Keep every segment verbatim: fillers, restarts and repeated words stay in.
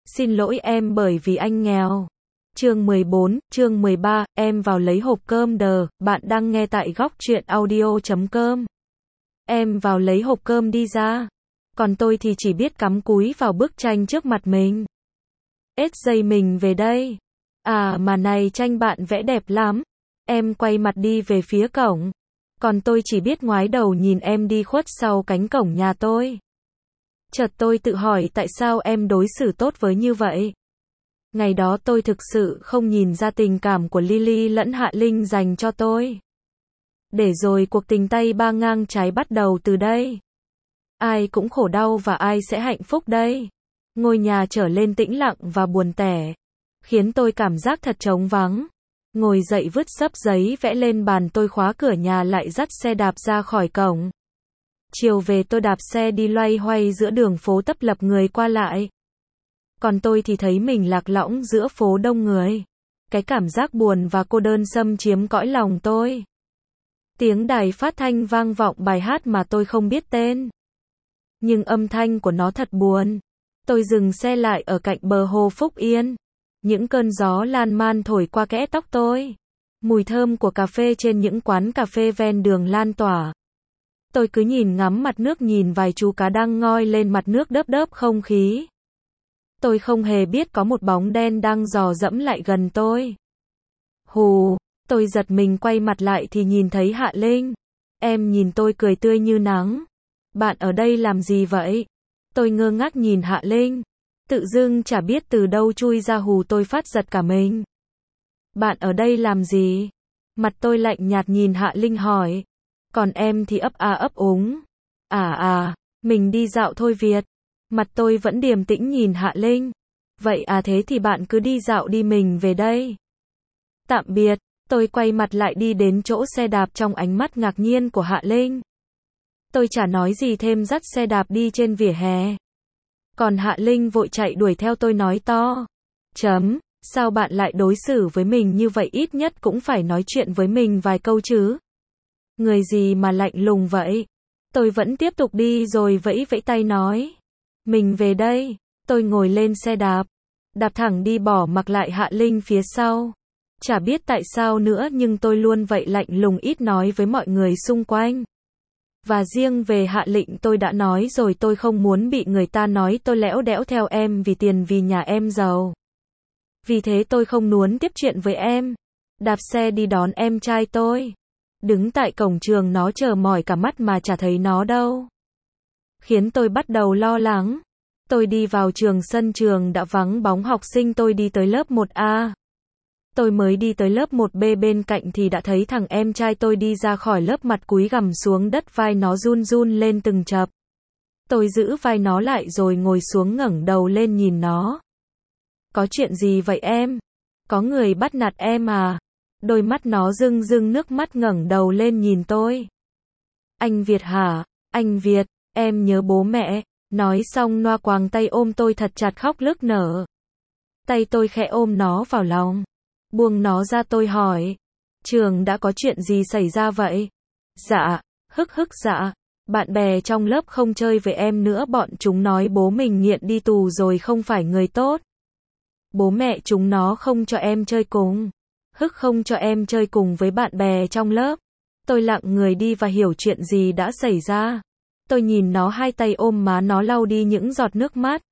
Xin lỗi em bởi vì anh nghèo. Chương mười bốn, chương mười ba, em vào lấy hộp cơm đờ, bạn đang nghe tại góc truyện audio chấm com. Em vào lấy hộp cơm đi ra. Còn tôi thì chỉ biết cắm cúi vào bức tranh trước mặt mình. Ết giây mình về đây. À mà này tranh bạn vẽ đẹp lắm. Em quay mặt đi về phía cổng. Còn tôi chỉ biết ngoái đầu nhìn em đi khuất sau cánh cổng nhà tôi. Chợt tôi tự hỏi tại sao em đối xử tốt với như vậy. Ngày đó tôi thực sự không nhìn ra tình cảm của Lily lẫn Hạ Linh dành cho tôi. Để rồi cuộc tình tay ba ngang trái bắt đầu từ đây. Ai cũng khổ đau và ai sẽ hạnh phúc đây. Ngôi nhà trở lên tĩnh lặng và buồn tẻ, khiến tôi cảm giác thật trống vắng. Ngồi dậy vứt xấp giấy vẽ lên bàn, tôi khóa cửa nhà lại dắt xe đạp ra khỏi cổng. Chiều về tôi đạp xe đi loay hoay giữa đường phố tấp lập người qua lại. Còn tôi thì thấy mình lạc lõng giữa phố đông người. Cái cảm giác buồn và cô đơn xâm chiếm cõi lòng tôi. Tiếng đài phát thanh vang vọng bài hát mà tôi không biết tên. Nhưng âm thanh của nó thật buồn. Tôi dừng xe lại ở cạnh bờ hồ Phúc Yên. Những cơn gió lan man thổi qua kẽ tóc tôi. Mùi thơm của cà phê trên những quán cà phê ven đường lan tỏa. Tôi cứ nhìn ngắm mặt nước, nhìn vài chú cá đang ngoi lên mặt nước đớp đớp không khí. Tôi không hề biết có một bóng đen đang dò dẫm lại gần tôi. Hù, tôi giật mình quay mặt lại thì nhìn thấy Hạ Linh. Em nhìn tôi cười tươi như nắng. Bạn ở đây làm gì vậy? Tôi ngơ ngác nhìn Hạ Linh. Tự dưng chả biết từ đâu chui ra hù tôi phát giật cả mình. Bạn ở đây làm gì? Mặt tôi lạnh nhạt nhìn Hạ Linh hỏi. Còn em thì ấp a ấp úng. À à, mình đi dạo thôi Việt. Mặt tôi vẫn điềm tĩnh nhìn Hạ Linh. Vậy à, thế thì bạn cứ đi dạo đi, mình về đây. Tạm biệt, tôi quay mặt lại đi đến chỗ xe đạp trong ánh mắt ngạc nhiên của Hạ Linh. Tôi chả nói gì thêm, dắt xe đạp đi trên vỉa hè. Còn Hạ Linh vội chạy đuổi theo tôi nói to. Chấm, sao bạn lại đối xử với mình như vậy, ít nhất cũng phải nói chuyện với mình vài câu chứ. Người gì mà lạnh lùng vậy? Tôi vẫn tiếp tục đi rồi vẫy vẫy tay nói. Mình về đây. Tôi ngồi lên xe đạp. Đạp thẳng đi, bỏ mặc lại Hạ Linh phía sau. Chả biết tại sao nữa nhưng tôi luôn vậy, lạnh lùng ít nói với mọi người xung quanh. Và riêng về Hạ Linh tôi đã nói rồi, tôi không muốn bị người ta nói tôi lẽo đẽo theo em vì tiền, vì nhà em giàu. Vì thế tôi không muốn tiếp chuyện với em. Đạp xe đi đón em trai tôi. Đứng tại cổng trường nó chờ mỏi cả mắt mà chả thấy nó đâu. Khiến tôi bắt đầu lo lắng. Tôi đi vào trường, sân trường đã vắng bóng học sinh. Tôi đi tới lớp một A. Tôi mới đi tới lớp một B bên cạnh thì đã thấy thằng em trai tôi đi ra khỏi lớp, mặt cúi gằm xuống đất, vai nó run run lên từng chập. Tôi giữ vai nó lại rồi ngồi xuống, ngẩng đầu lên nhìn nó. Có chuyện gì vậy em? Có người bắt nạt em à? Đôi mắt nó rưng rưng nước mắt, ngẩng đầu lên nhìn tôi. Anh Việt hả? Anh Việt, em nhớ bố mẹ. Nói xong noa quàng tay ôm tôi thật chặt, khóc nức nở. Tay tôi khẽ ôm nó vào lòng. Buông nó ra, tôi hỏi. Trường đã có chuyện gì xảy ra vậy? Dạ, hức hức dạ. Bạn bè trong lớp không chơi với em nữa, bọn chúng nói bố mình nghiện đi tù rồi, không phải người tốt. Bố mẹ chúng nó không cho em chơi cùng. Hức không cho em chơi cùng với bạn bè trong lớp. Tôi lặng người đi và hiểu chuyện gì đã xảy ra. Tôi nhìn nó, hai tay ôm má nó lau đi những giọt nước mắt.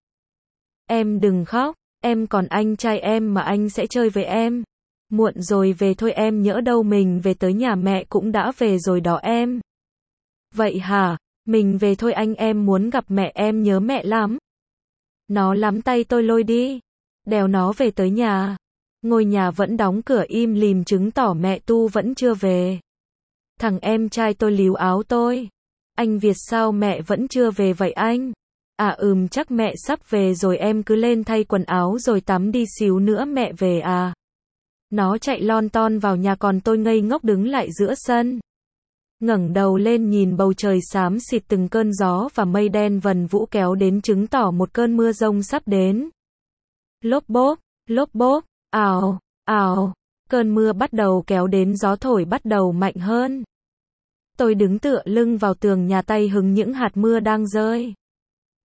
Em đừng khóc, em còn anh trai em mà, anh sẽ chơi với em. Muộn rồi về thôi em, nhỡ đâu mình về tới nhà mẹ cũng đã về rồi đó em. Vậy hả, mình về thôi anh, em muốn gặp mẹ, em nhớ mẹ lắm. Nó nắm tay tôi lôi đi. Đèo nó về tới nhà. Ngôi nhà vẫn đóng cửa im lìm, chứng tỏ mẹ Tu vẫn chưa về. Thằng em trai tôi líu áo tôi. Anh Việt, sao mẹ vẫn chưa về vậy anh? À ừm, chắc mẹ sắp về rồi, em cứ lên thay quần áo rồi tắm đi, xíu nữa mẹ về à. Nó chạy lon ton vào nhà, còn tôi ngây ngốc đứng lại giữa sân. Ngẩng đầu lên nhìn bầu trời xám xịt, từng cơn gió và mây đen vần vũ kéo đến, chứng tỏ một cơn mưa rông sắp đến. Lốp bốp, lốp bốp, ào, ào. Cơn mưa bắt đầu kéo đến, gió thổi bắt đầu mạnh hơn. Tôi đứng tựa lưng vào tường nhà, tay hứng những hạt mưa đang rơi.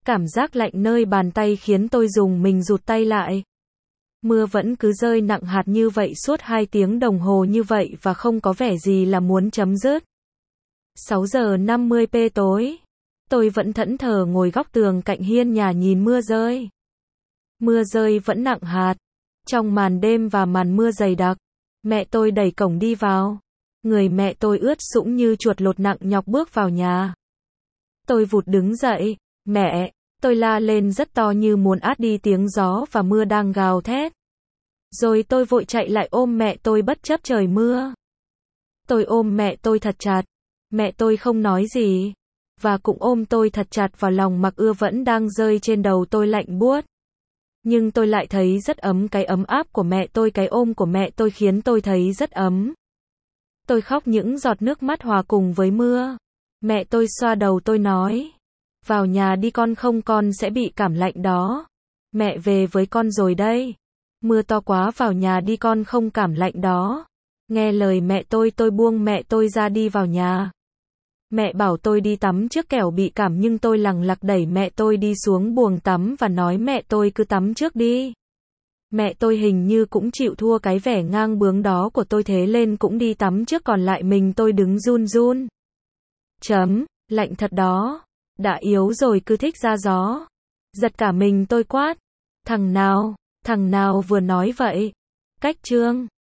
cảm giác lạnh nơi bàn tay khiến tôi dùng mình rụt tay lại. Mưa vẫn cứ rơi nặng hạt như vậy suốt hai tiếng đồng hồ như vậy và không có vẻ gì là muốn chấm dứt. sáu giờ năm mươi phút tối. Tôi vẫn thẫn thờ ngồi góc tường cạnh hiên nhà nhìn mưa rơi. Mưa rơi vẫn nặng hạt. Trong màn đêm và màn mưa dày đặc, mẹ tôi đẩy cổng đi vào. Người mẹ tôi ướt sũng như chuột lột nặng nhọc bước vào nhà. Tôi vụt đứng dậy. Mẹ, tôi la lên rất to như muốn át đi tiếng gió và mưa đang gào thét. Rồi tôi vội chạy lại ôm mẹ tôi bất chấp trời mưa. Tôi ôm mẹ tôi thật chặt. Mẹ tôi không nói gì. Và cũng ôm tôi thật chặt vào lòng mặc ưa vẫn đang rơi trên đầu tôi lạnh buốt. Nhưng tôi lại thấy rất ấm, cái ấm áp của mẹ tôi, cái ôm của mẹ tôi khiến tôi thấy rất ấm. Tôi khóc những giọt nước mắt hòa cùng với mưa. Mẹ tôi xoa đầu tôi nói. Vào nhà đi con, không con sẽ bị cảm lạnh đó. Mẹ về với con rồi đây. Mưa to quá, vào nhà đi con, không cảm lạnh đó. Nghe lời mẹ tôi, tôi buông mẹ tôi ra đi vào nhà. Mẹ bảo tôi đi tắm trước kẻo bị cảm nhưng tôi lằng lặc đẩy mẹ tôi đi xuống buồng tắm và nói mẹ tôi cứ tắm trước đi. Mẹ tôi hình như cũng chịu thua cái vẻ ngang bướng đó của tôi, thế lên cũng đi tắm trước, còn lại mình tôi đứng run run. Chấm, lạnh thật đó. Đã yếu rồi cứ thích ra gió. Giật cả mình tôi quát. Thằng nào, thằng nào vừa nói vậy? Cách chương.